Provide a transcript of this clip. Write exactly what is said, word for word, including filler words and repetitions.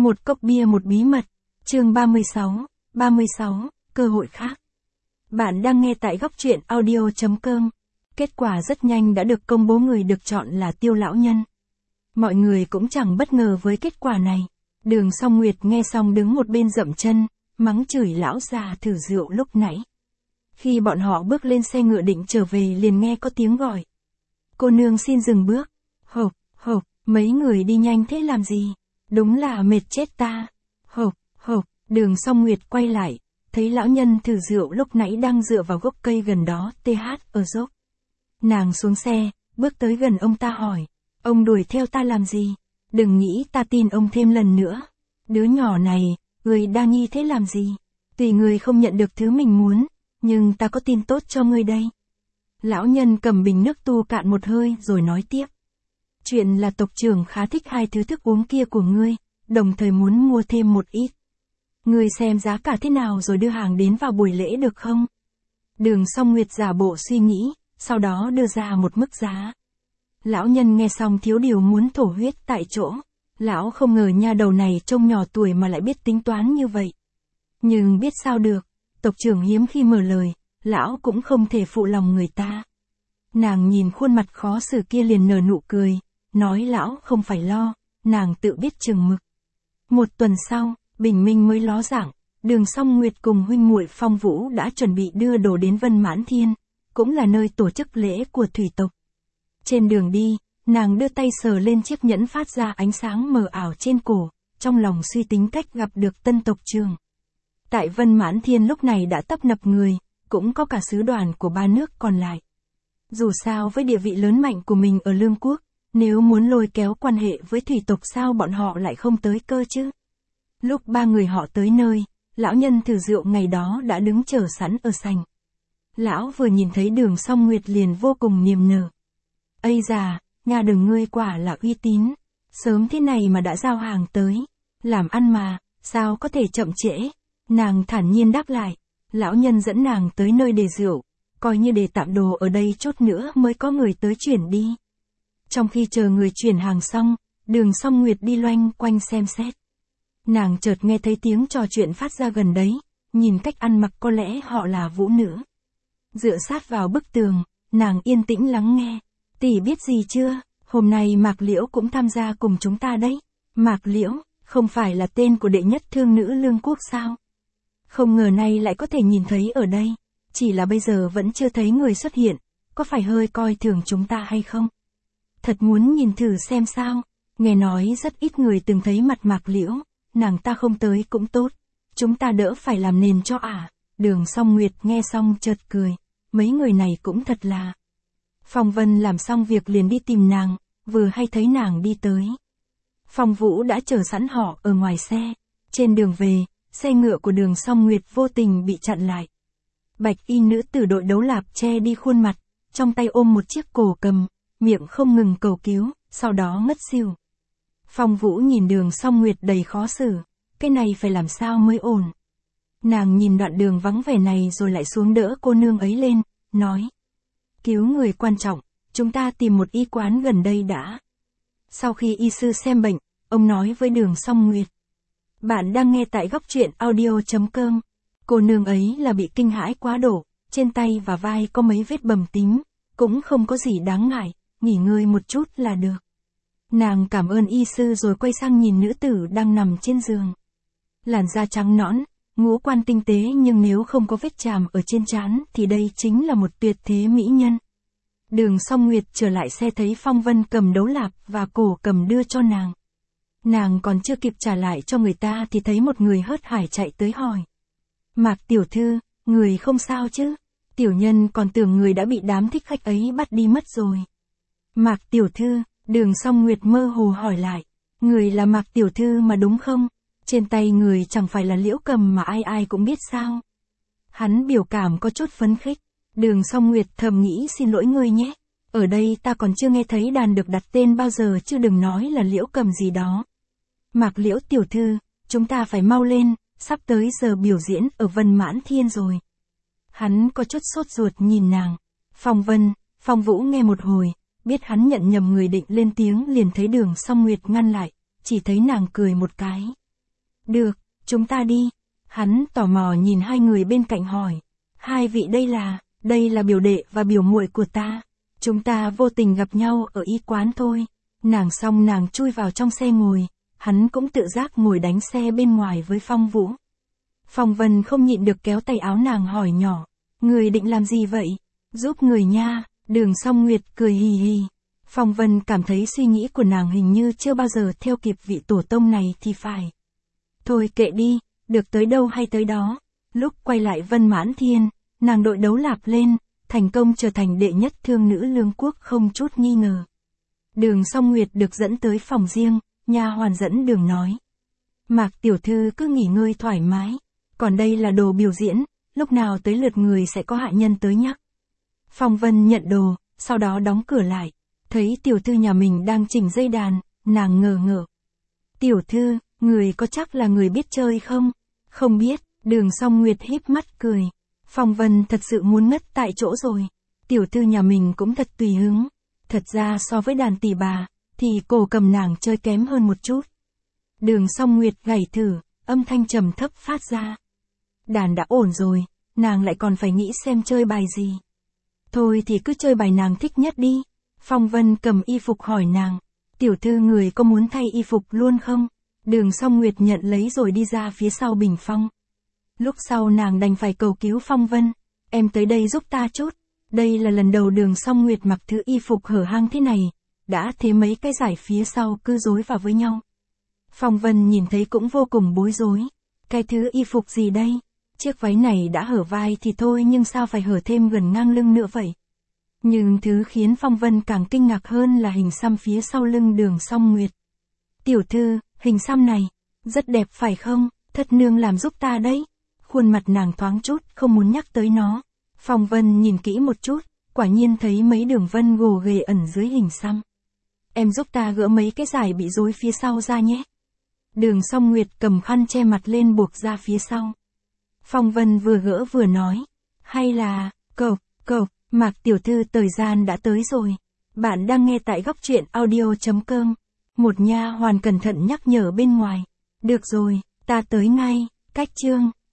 Một cốc bia một bí mật, chương ba mươi sáu, ba mươi sáu, cơ hội khác. Bạn đang nghe tại góc truyện audio chấm com. Kết quả rất nhanh đã được công bố, người được chọn là Tiêu lão nhân. Mọi người cũng chẳng bất ngờ với kết quả này. Đường Song Nguyệt nghe xong đứng một bên dậm chân, mắng chửi lão già thử rượu lúc nãy. Khi bọn họ bước lên xe ngựa định trở về liền nghe có tiếng gọi. Cô nương xin dừng bước. Hộp, hộp, mấy người đi nhanh thế làm gì? Đúng là mệt chết ta. Hộp, hộp, Đường Song Nguyệt quay lại, thấy lão nhân thử rượu lúc nãy đang dựa vào gốc cây gần đó, tê hát ở dốc. Nàng xuống xe, bước tới gần ông ta hỏi, ông đuổi theo ta làm gì? Đừng nghĩ ta tin ông thêm lần nữa. Đứa nhỏ này, người đa nghi thế làm gì? Tùy người không nhận được thứ mình muốn, nhưng ta có tin tốt cho ngươi đây. Lão nhân cầm bình nước tu cạn một hơi rồi nói tiếp. Chuyện là tộc trưởng khá thích hai thứ thức uống kia của ngươi, đồng thời muốn mua thêm một ít. Ngươi xem giá cả thế nào rồi đưa hàng đến vào buổi lễ được không? Đường Song Nguyệt giả bộ suy nghĩ, sau đó đưa ra một mức giá. Lão nhân nghe xong thiếu điều muốn thổ huyết tại chỗ. Lão không ngờ nha đầu này trông nhỏ tuổi mà lại biết tính toán như vậy. Nhưng biết sao được, tộc trưởng hiếm khi mở lời, lão cũng không thể phụ lòng người ta. Nàng nhìn khuôn mặt khó xử kia liền nở nụ cười, nói lão không phải lo, nàng tự biết chừng mực. Một tuần sau, bình minh mới ló dạng, Đường Song Nguyệt cùng huynh muội Phong Vũ đã chuẩn bị đưa đồ đến Vân Mãn Thiên, cũng là nơi tổ chức lễ của thủy tộc. Trên đường đi, nàng đưa tay sờ lên chiếc nhẫn phát ra ánh sáng mờ ảo trên cổ, trong lòng suy tính cách gặp được tân tộc trưởng. Tại Vân Mãn Thiên lúc này đã tấp nập người, cũng có cả sứ đoàn của ba nước còn lại. Dù sao với địa vị lớn mạnh của mình ở Lương Quốc, nếu muốn lôi kéo quan hệ với thủy tộc sao bọn họ lại không tới cơ chứ? Lúc ba người họ tới nơi, lão nhân thử rượu ngày đó đã đứng chờ sẵn ở sảnh. Lão vừa nhìn thấy Đường Song Nguyệt liền vô cùng niềm nở. Ây già, nhà Đường ngươi quả là uy tín, sớm thế này mà đã giao hàng tới. Làm ăn mà, sao có thể chậm trễ? Nàng thản nhiên đáp lại. Lão nhân dẫn nàng tới nơi để rượu, coi như để tạm đồ ở đây chốt nữa mới có người tới chuyển đi. Trong khi chờ người chuyển hàng xong, Đường Song Nguyệt đi loanh quanh xem xét. Nàng chợt nghe thấy tiếng trò chuyện phát ra gần đấy, nhìn cách ăn mặc có lẽ họ là vũ nữ. Dựa sát vào bức tường, nàng yên tĩnh lắng nghe. Tỷ biết gì chưa, hôm nay Mạc Liễu cũng tham gia cùng chúng ta đấy. Mạc Liễu, không phải là tên của đệ nhất thương nữ Lương Quốc sao? Không ngờ nay lại có thể nhìn thấy ở đây, chỉ là bây giờ vẫn chưa thấy người xuất hiện, có phải hơi coi thường chúng ta hay không? Thật muốn nhìn thử xem sao, nghe nói rất ít người từng thấy mặt Mạc Liễu, nàng ta không tới cũng tốt, chúng ta đỡ phải làm nền cho ả. À. Đường Song Nguyệt nghe xong chợt cười, mấy người này cũng thật là. Phong Vân làm xong việc liền đi tìm nàng, vừa hay thấy nàng đi tới. Phong Vũ đã chờ sẵn họ ở ngoài xe, trên đường về, xe ngựa của Đường Song Nguyệt vô tình bị chặn lại. Bạch y nữ tử đội đấu lạp che đi khuôn mặt, trong tay ôm một chiếc cổ cầm, miệng không ngừng cầu cứu, sau đó ngất xỉu. Phong Vũ nhìn Đường Song Nguyệt đầy khó xử, cái này phải làm sao mới ổn. Nàng nhìn đoạn đường vắng vẻ này rồi lại xuống đỡ cô nương ấy lên, nói. Cứu người quan trọng, chúng ta tìm một y quán gần đây đã. Sau khi y sư xem bệnh, ông nói với Đường Song Nguyệt. Bạn đang nghe tại góc truyện audio chấm com. Cô nương ấy là bị kinh hãi quá độ, trên tay và vai có mấy vết bầm tím, cũng không có gì đáng ngại, nghỉ ngơi một chút là được. Nàng cảm ơn y sư rồi quay sang nhìn nữ tử đang nằm trên giường. Làn da trắng nõn, ngũ quan tinh tế nhưng nếu không có vết chàm ở trên trán thì đây chính là một tuyệt thế mỹ nhân. Đường Song Nguyệt trở lại xe thấy Phong Vân cầm đấu lạp và cổ cầm đưa cho nàng. Nàng còn chưa kịp trả lại cho người ta thì thấy một người hớt hải chạy tới hỏi. Mạc tiểu thư, người không sao chứ? Tiểu nhân còn tưởng người đã bị đám thích khách ấy bắt đi mất rồi. Mạc tiểu thư, Đường Song Nguyệt mơ hồ hỏi lại. Người là Mạc tiểu thư mà đúng không? Trên tay người chẳng phải là Liễu Cầm mà ai ai cũng biết sao? Hắn biểu cảm có chút phấn khích. Đường Song Nguyệt thầm nghĩ xin lỗi ngươi nhé. Ở đây ta còn chưa nghe thấy đàn được đặt tên bao giờ chứ đừng nói là Liễu Cầm gì đó. Mạc Liễu tiểu thư, chúng ta phải mau lên, sắp tới giờ biểu diễn ở Vân Mãn Thiên rồi. Hắn có chút sốt ruột nhìn nàng. Phong Vân, Phong Vũ nghe một hồi, biết hắn nhận nhầm người định lên tiếng liền thấy Đường Song Nguyệt ngăn lại, chỉ thấy nàng cười một cái. Được, chúng ta đi. Hắn tò mò nhìn hai người bên cạnh hỏi. Hai vị đây là, đây là biểu đệ và biểu muội của ta. Chúng ta vô tình gặp nhau ở y quán thôi. Nàng xong nàng chui vào trong xe ngồi, hắn cũng tự giác ngồi đánh xe bên ngoài với Phong Vũ. Phong Vân không nhịn được kéo tay áo nàng hỏi nhỏ. Người định làm gì vậy? Giúp người nha. Đường Song Nguyệt cười hì hì. Phong Vân cảm thấy suy nghĩ của nàng hình như chưa bao giờ theo kịp vị tổ tông này thì phải. Thôi kệ đi, được tới đâu hay tới đó. Lúc quay lại Vân Mãn Thiên, nàng đội đấu lạp lên, thành công trở thành đệ nhất thương nữ lương quốc không chút nghi ngờ. Đường Song Nguyệt được dẫn tới phòng riêng, nha hoàn dẫn đường nói. Mạc tiểu thư cứ nghỉ ngơi thoải mái, còn đây là đồ biểu diễn, lúc nào tới lượt người sẽ có hạ nhân tới nhắc. Phong Vân nhận đồ, sau đó đóng cửa lại, thấy tiểu thư nhà mình đang chỉnh dây đàn, nàng ngờ ngợ. Tiểu thư, người có chắc là người biết chơi không? Không biết, Đường Song Nguyệt híp mắt cười. Phong Vân thật sự muốn ngất tại chỗ rồi. Tiểu thư nhà mình cũng thật tùy hứng. Thật ra so với đàn tỷ bà, thì cổ cầm nàng chơi kém hơn một chút. Đường Song Nguyệt gảy thử, âm thanh trầm thấp phát ra. Đàn đã ổn rồi, nàng lại còn phải nghĩ xem chơi bài gì. Thôi thì cứ chơi bài nàng thích nhất đi. Phong Vân cầm y phục hỏi nàng. Tiểu thư người có muốn thay y phục luôn không? Đường Song Nguyệt nhận lấy rồi đi ra phía sau bình phong. Lúc sau nàng đành phải cầu cứu Phong Vân. Em tới đây giúp ta chút. Đây là lần đầu Đường Song Nguyệt mặc thứ y phục hở hang thế này. Đã thế mấy cái giải phía sau cứ rối vào với nhau. Phong Vân nhìn thấy cũng vô cùng bối rối. Cái thứ y phục gì đây? Chiếc váy này đã hở vai thì thôi nhưng sao phải hở thêm gần ngang lưng nữa vậy? Nhưng thứ khiến Phong Vân càng kinh ngạc hơn là hình xăm phía sau lưng Đường Song Nguyệt. Tiểu thư, hình xăm này, rất đẹp phải không? Thất nương làm giúp ta đấy. Khuôn mặt nàng thoáng chút, không muốn nhắc tới nó. Phong Vân nhìn kỹ một chút, quả nhiên thấy mấy đường vân gồ ghề ẩn dưới hình xăm. Em giúp ta gỡ mấy cái giải bị rối phía sau ra nhé. Đường Song Nguyệt cầm khăn che mặt lên buộc ra phía sau. Phong Vân vừa gỡ vừa nói. Hay là, cậu, cậu, Mạc tiểu thư thời gian đã tới rồi. Bạn đang nghe tại góc truyện audio chấm com. Một nha hoàn cẩn thận nhắc nhở bên ngoài. Được rồi, ta tới ngay, cách chương.